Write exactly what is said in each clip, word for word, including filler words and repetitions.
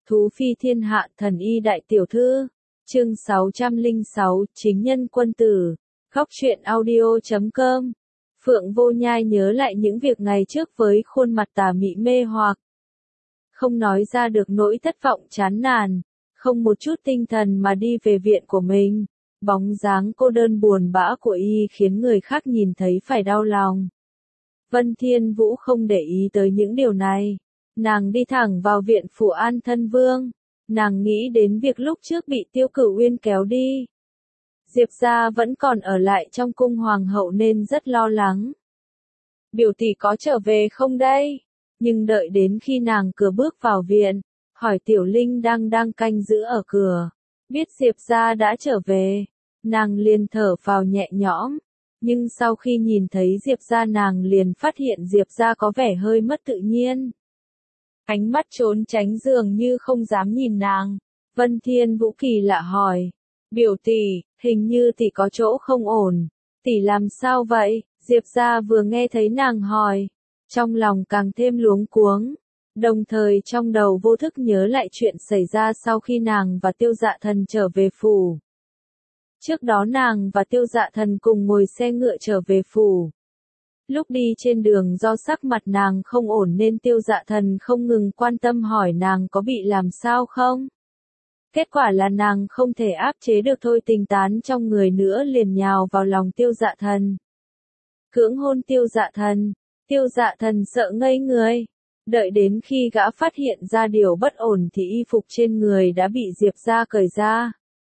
Thú phi thiên hạ thần y đại tiểu thư. Chương sáu trăm lẻ sáu, chính nhân quân tử. Góc truyện audio chấm com. Phượng Vô Nhai nhớ lại những việc ngày trước với khuôn mặt tà mị mê hoặc. Không nói ra được nỗi thất vọng chán nản, không một chút tinh thần mà đi về viện của mình. Bóng dáng cô đơn buồn bã của y khiến người khác nhìn thấy phải đau lòng. Vân Thiên Vũ không để ý tới những điều này. Nàng đi thẳng vào viện phủ An Thân Vương. Nàng nghĩ đến việc lúc trước bị Tiêu Cửu Uyên kéo đi. Diệp gia vẫn còn ở lại trong cung hoàng hậu nên rất lo lắng. Biểu tỷ có trở về không đây? Nhưng đợi đến khi nàng cửa bước vào viện, hỏi Tiểu Linh đang đang canh giữ ở cửa. Biết Diệp gia đã trở về, nàng liền thở phào nhẹ nhõm. Nhưng sau khi nhìn thấy Diệp gia nàng liền phát hiện Diệp gia có vẻ hơi mất tự nhiên. Ánh mắt trốn tránh dường như không dám nhìn nàng. Vân Thiên Vũ kỳ lạ hỏi. Biểu tỷ, hình như tỷ có chỗ không ổn. Tỷ làm sao vậy? Diệp gia vừa nghe thấy nàng hỏi. Trong lòng càng thêm luống cuống. Đồng thời trong đầu vô thức nhớ lại chuyện xảy ra sau khi nàng và Tiêu Dạ Thần trở về phủ. Trước đó nàng và Tiêu Dạ Thần cùng ngồi xe ngựa trở về phủ. Lúc đi trên đường do sắc mặt nàng không ổn nên Tiêu Dạ Thần không ngừng quan tâm hỏi nàng có bị làm sao không. Kết quả là nàng không thể áp chế được thôi tình tán trong người nữa liền nhào vào lòng Tiêu Dạ Thần. Cưỡng hôn Tiêu Dạ Thần, Tiêu Dạ Thần sợ ngây người. Đợi đến khi gã phát hiện ra điều bất ổn thì y phục trên người đã bị Diệp gia cởi ra.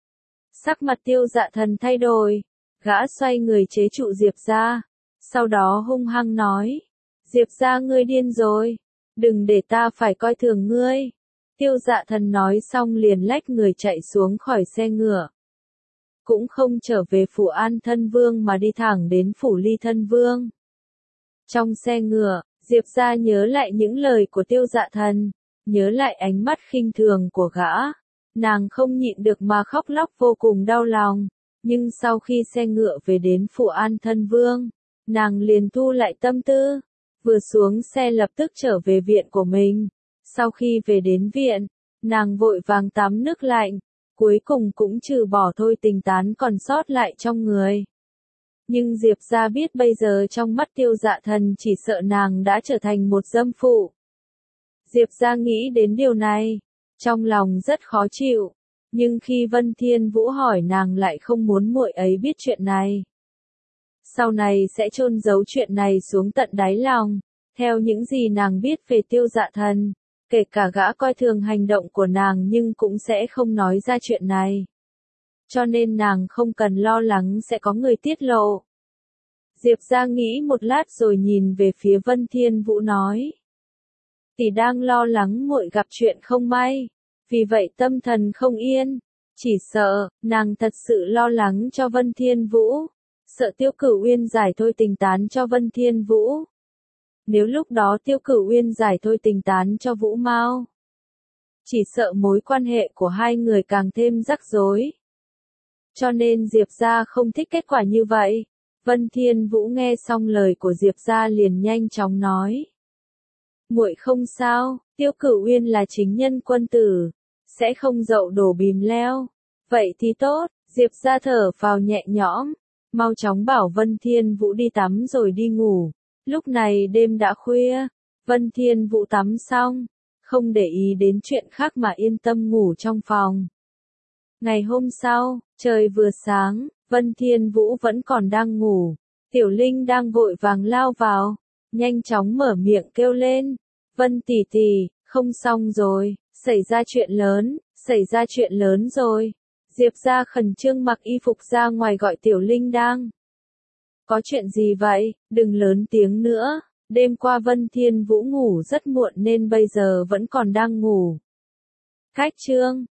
Sắc mặt Tiêu Dạ Thần thay đổi, gã xoay người chế trụ Diệp gia. Sau đó hung hăng nói, Diệp gia ngươi điên rồi, đừng để ta phải coi thường ngươi. Tiêu Dạ Thần nói xong liền lách người chạy xuống khỏi xe ngựa. Cũng không trở về phủ An Thân Vương mà đi thẳng đến phủ Ly Thân Vương. Trong xe ngựa, Diệp gia nhớ lại những lời của Tiêu Dạ Thần, nhớ lại ánh mắt khinh thường của gã. Nàng không nhịn được mà khóc lóc vô cùng đau lòng. Nhưng sau khi xe ngựa về đến phủ An Thân Vương, nàng liền thu lại tâm tư, vừa xuống xe lập tức trở về viện của mình. Sau khi về đến viện, nàng vội vàng tắm nước lạnh, cuối cùng cũng trừ bỏ thôi tình tán còn sót lại trong người. Nhưng Diệp gia biết bây giờ trong mắt Tiêu Dạ Thần chỉ sợ nàng đã trở thành một dâm phụ. Diệp gia nghĩ đến điều này, trong lòng rất khó chịu, nhưng khi Vân Thiên Vũ hỏi nàng lại không muốn muội ấy biết chuyện này. Sau này sẽ chôn giấu chuyện này xuống tận đáy lòng, theo những gì nàng biết về Tiêu Dạ Thần, kể cả gã coi thường hành động của nàng nhưng cũng sẽ không nói ra chuyện này. Cho nên nàng không cần lo lắng sẽ có người tiết lộ. Diệp gia nghĩ một lát rồi nhìn về phía Vân Thiên Vũ nói. Tỷ đang lo lắng muội gặp chuyện không may, vì vậy tâm thần không yên. Chỉ sợ, nàng thật sự lo lắng cho Vân Thiên Vũ. Sợ Tiêu Cửu Uyên giải thôi tình tán cho Vân Thiên Vũ. Nếu lúc đó Tiêu Cửu Uyên giải thôi tình tán cho Vũ Mao, chỉ sợ mối quan hệ của hai người càng thêm rắc rối. Cho nên Diệp gia không thích kết quả như vậy. Vân Thiên Vũ nghe xong lời của Diệp gia liền nhanh chóng nói. Muội không sao, Tiêu Cửu Uyên là chính nhân quân tử, sẽ không dậu đổ bìm leo. Vậy thì tốt, Diệp gia thở phào nhẹ nhõm, mau chóng bảo Vân Thiên Vũ đi tắm rồi đi ngủ. Lúc này đêm đã khuya, Vân Thiên Vũ tắm xong, không để ý đến chuyện khác mà yên tâm ngủ trong phòng. Ngày hôm sau, trời vừa sáng, Vân Thiên Vũ vẫn còn đang ngủ. Tiểu Linh đang vội vàng lao vào, nhanh chóng mở miệng kêu lên. Vân tỷ tỷ, không xong rồi, xảy ra chuyện lớn, xảy ra chuyện lớn rồi. Diệp gia khẩn trương mặc y phục ra ngoài gọi Tiểu Linh đang. Có chuyện gì vậy, đừng lớn tiếng nữa. Đêm qua Vân Thiên Vũ ngủ rất muộn nên bây giờ vẫn còn đang ngủ. Cách chương,